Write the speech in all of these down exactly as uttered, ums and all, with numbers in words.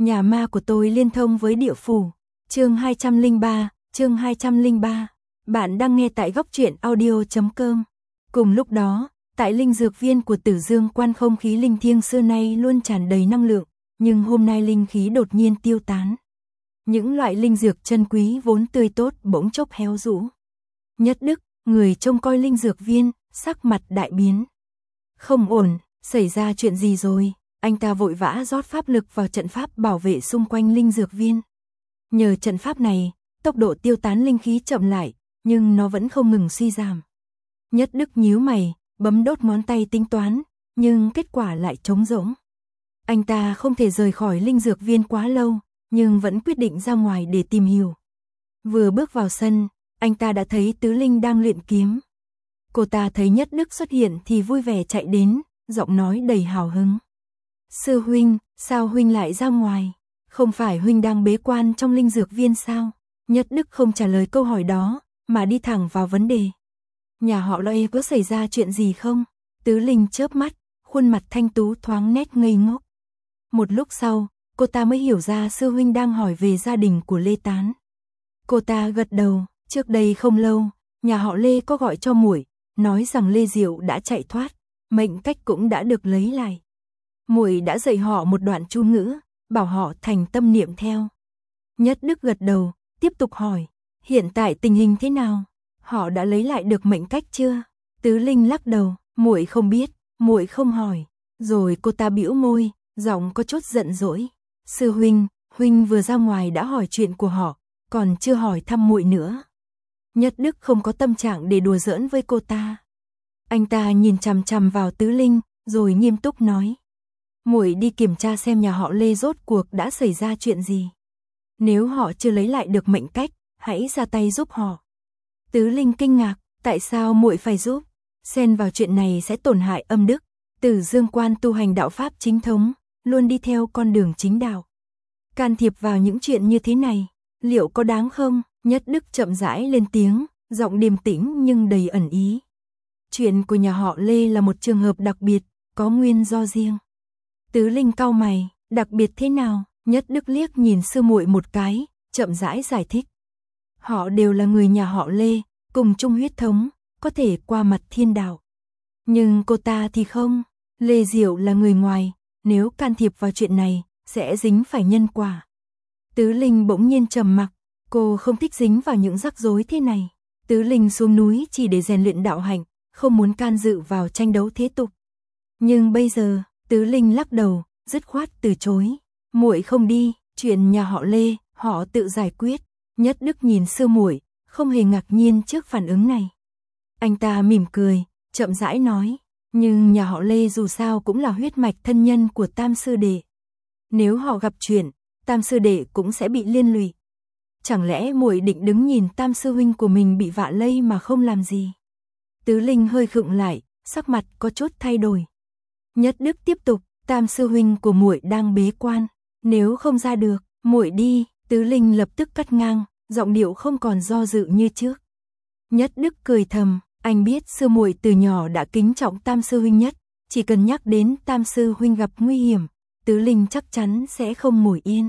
Nhà ma của tôi liên thông với địa phủ. Chương hai trăm lẻ ba, chương hai trăm lẻ ba. Bạn đang nghe tại góc truyện audio chấm com. Cùng lúc đó, tại linh dược viên của Tử Dương Quan, không khí linh thiêng xưa nay luôn tràn đầy năng lượng, nhưng hôm nay linh khí đột nhiên tiêu tán. Những loại linh dược chân quý vốn tươi tốt bỗng chốc héo rũ. Nhất Đức, người trông coi linh dược viên, sắc mặt đại biến. Không ổn, xảy ra chuyện gì rồi? Anh ta vội vã rót pháp lực vào trận pháp bảo vệ xung quanh linh dược viên. Nhờ trận pháp này, tốc độ tiêu tán linh khí chậm lại, nhưng nó vẫn không ngừng suy giảm. Nhất Đức nhíu mày, bấm đốt ngón tay tính toán, nhưng kết quả lại trống rỗng. Anh ta không thể rời khỏi linh dược viên quá lâu, nhưng vẫn quyết định ra ngoài để tìm hiểu. Vừa bước vào sân, anh ta đã thấy Tứ Linh đang luyện kiếm. Cô ta thấy Nhất Đức xuất hiện thì vui vẻ chạy đến, giọng nói đầy hào hứng. Sư huynh, sao huynh lại ra ngoài? Không phải huynh đang bế quan trong linh dược viên sao? Nhất Đức không trả lời câu hỏi đó, mà đi thẳng vào vấn đề. Nhà họ Lôi có xảy ra chuyện gì không? Tứ Linh chớp mắt, khuôn mặt thanh tú thoáng nét ngây ngốc. Một lúc sau, cô ta mới hiểu ra sư huynh đang hỏi về gia đình của Lê Tán. Cô ta gật đầu, trước đây không lâu, nhà họ Lê có gọi cho muội, nói rằng Lê Diệu đã chạy thoát, mệnh cách cũng đã được lấy lại. Muội đã dạy họ một đoạn chú ngữ, bảo họ thành tâm niệm theo. Nhất Đức gật đầu, tiếp tục hỏi, hiện tại tình hình thế nào? Họ đã lấy lại được mệnh cách chưa? Tứ Linh lắc đầu, muội không biết, muội không hỏi. Rồi cô ta bĩu môi, giọng có chút giận dỗi. Sư huynh, huynh vừa ra ngoài đã hỏi chuyện của họ, còn chưa hỏi thăm muội nữa. Nhất Đức không có tâm trạng để đùa giỡn với cô ta. Anh ta nhìn chằm chằm vào Tứ Linh, rồi nghiêm túc nói. Muội đi kiểm tra xem nhà họ Lê rốt cuộc đã xảy ra chuyện gì. Nếu họ chưa lấy lại được mệnh cách, hãy ra tay giúp họ. Tứ Linh kinh ngạc, tại sao muội phải giúp? Xen vào chuyện này sẽ tổn hại âm đức. Tử Dương Quan tu hành đạo pháp chính thống, luôn đi theo con đường chính đạo. Can thiệp vào những chuyện như thế này, liệu có đáng không? Nhất Đức chậm rãi lên tiếng, giọng điềm tĩnh nhưng đầy ẩn ý. Chuyện của nhà họ Lê là một trường hợp đặc biệt, có nguyên do riêng. Tứ Linh cau mày, đặc biệt thế nào? Nhất Đức liếc nhìn sư muội một cái, chậm rãi giải thích. Họ đều là người nhà họ Lê, cùng chung huyết thống, có thể qua mặt thiên đạo. Nhưng cô ta thì không, Lê Diệu là người ngoài, nếu can thiệp vào chuyện này, sẽ dính phải nhân quả. Tứ Linh bỗng nhiên trầm mặc, cô không thích dính vào những rắc rối thế này. Tứ Linh xuống núi chỉ để rèn luyện đạo hạnh, không muốn can dự vào tranh đấu thế tục. Nhưng bây giờ, Tứ Linh lắc đầu, dứt khoát từ chối. Muội không đi, chuyện nhà họ Lê, họ tự giải quyết. Nhất Đức nhìn sư muội, không hề ngạc nhiên trước phản ứng này. Anh ta mỉm cười, chậm rãi nói, nhưng nhà họ Lê dù sao cũng là huyết mạch thân nhân của Tam sư đệ. Nếu họ gặp chuyện, Tam sư đệ cũng sẽ bị liên lụy. Chẳng lẽ muội định đứng nhìn Tam sư huynh của mình bị vạ lây mà không làm gì? Tứ Linh hơi khựng lại, sắc mặt có chút thay đổi. Nhất Đức tiếp tục, Tam sư huynh của muội đang bế quan, nếu không ra được, muội đi. Tứ Linh lập tức cắt ngang, giọng điệu không còn do dự như trước. Nhất Đức cười thầm, anh biết sư muội từ nhỏ đã kính trọng Tam sư huynh nhất, chỉ cần nhắc đến Tam sư huynh gặp nguy hiểm, Tứ Linh chắc chắn sẽ không ngồi yên.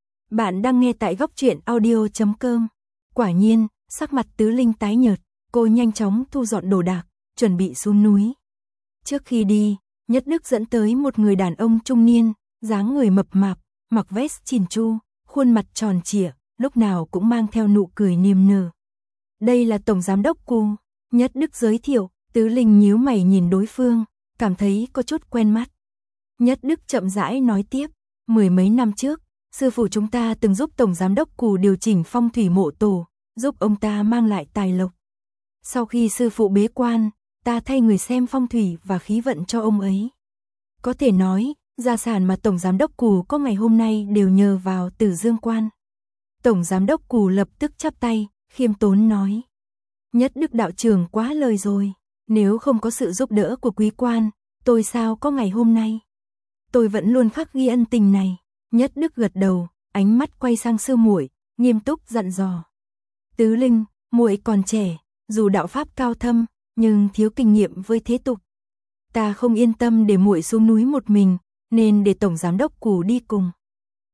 Bạn đang nghe tại góc truyện audio chấm com. Quả nhiên, sắc mặt Tứ Linh tái nhợt, cô nhanh chóng thu dọn đồ đạc, chuẩn bị xuống núi. Trước khi đi, Nhất Đức dẫn tới một người đàn ông trung niên, dáng người mập mạp, mặc vest chỉn chu, khuôn mặt tròn trịa, lúc nào cũng mang theo nụ cười niềm nở. Đây là Tổng Giám đốc Cù, Nhất Đức giới thiệu. Tứ Linh nhíu mày nhìn đối phương, cảm thấy có chút quen mắt. Nhất Đức chậm rãi nói tiếp, mười mấy năm trước, sư phụ chúng ta từng giúp Tổng Giám đốc Cù điều chỉnh phong thủy mộ tổ, giúp ông ta mang lại tài lộc. Sau khi sư phụ bế quan, ta thay người xem phong thủy và khí vận cho ông ấy. Có thể nói, gia sản mà Tổng Giám đốc Cù có ngày hôm nay đều nhờ vào Tử Dương Quan. Tổng Giám đốc Cù lập tức chắp tay, khiêm tốn nói. Nhất Đức đạo trưởng quá lời rồi, nếu không có sự giúp đỡ của quý quan, tôi sao có ngày hôm nay. Tôi vẫn luôn khắc ghi ân tình này. Nhất Đức gật đầu, ánh mắt quay sang sư muội, nghiêm túc dặn dò. Tứ Linh, muội còn trẻ, dù đạo pháp cao thâm, nhưng thiếu kinh nghiệm với thế tục. Ta không yên tâm để muội xuống núi một mình, nên để Tổng Giám đốc Cù đi cùng.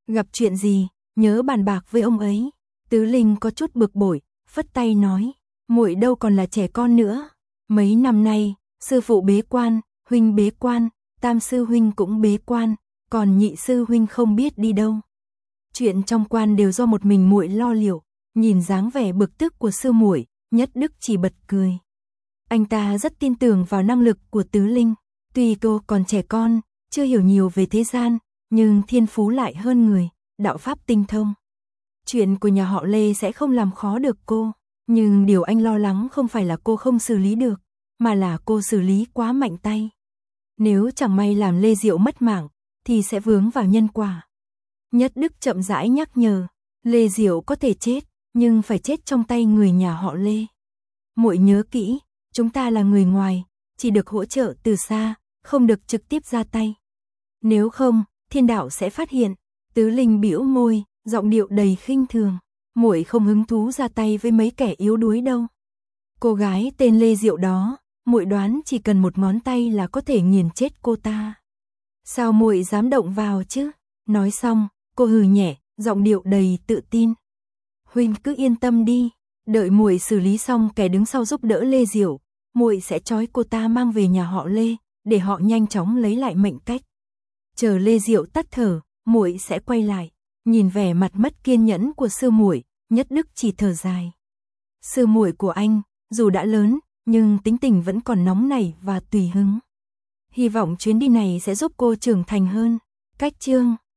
Gặp chuyện gì, nhớ bàn bạc với ông ấy. Tứ Linh có chút bực bội, phất tay nói, muội đâu còn là trẻ con nữa. Mấy năm nay, sư phụ bế quan, huynh bế quan, tam sư huynh cũng bế quan, còn nhị sư huynh không biết đi đâu. Chuyện trong quan đều do một mình muội lo liệu. Nhìn dáng vẻ bực tức của sư muội, Nhất Đức chỉ bật cười. Anh ta rất tin tưởng vào năng lực của Tứ Linh. Tuy cô còn trẻ con, chưa hiểu nhiều về thế gian, nhưng thiên phú lại hơn người, đạo pháp tinh thông. Chuyện của nhà họ Lê sẽ không làm khó được cô, nhưng điều anh lo lắng không phải là cô không xử lý được, mà là cô xử lý quá mạnh tay. Nếu chẳng may làm Lê Diệu mất mạng, thì sẽ vướng vào nhân quả. Nhất Đức chậm rãi nhắc nhở, Lê Diệu có thể chết, nhưng phải chết trong tay người nhà họ Lê. Muội nhớ kỹ, chúng ta là người ngoài, chỉ được hỗ trợ từ xa, không được trực tiếp ra tay. Nếu không, thiên đạo sẽ phát hiện. Tứ Linh bĩu môi, giọng điệu đầy khinh thường. Muội không hứng thú ra tay với mấy kẻ yếu đuối đâu. Cô gái tên Lê Diệu đó, muội đoán chỉ cần một ngón tay là có thể nghiền chết cô ta. Sao muội dám động vào chứ? Nói xong, cô hừ nhẹ, giọng điệu đầy tự tin. Huynh cứ yên tâm đi, đợi muội xử lý xong kẻ đứng sau giúp đỡ Lê Diệu, muội sẽ trói cô ta mang về nhà họ Lê, để họ nhanh chóng lấy lại mệnh cách. Chờ Lê Diệu tắt thở, muội sẽ quay lại. Nhìn vẻ mặt mất kiên nhẫn của sư muội, Nhất Đức chỉ thở dài. Sư muội của anh, dù đã lớn, nhưng tính tình vẫn còn nóng nảy và tùy hứng. Hy vọng chuyến đi này sẽ giúp cô trưởng thành hơn. Cách chương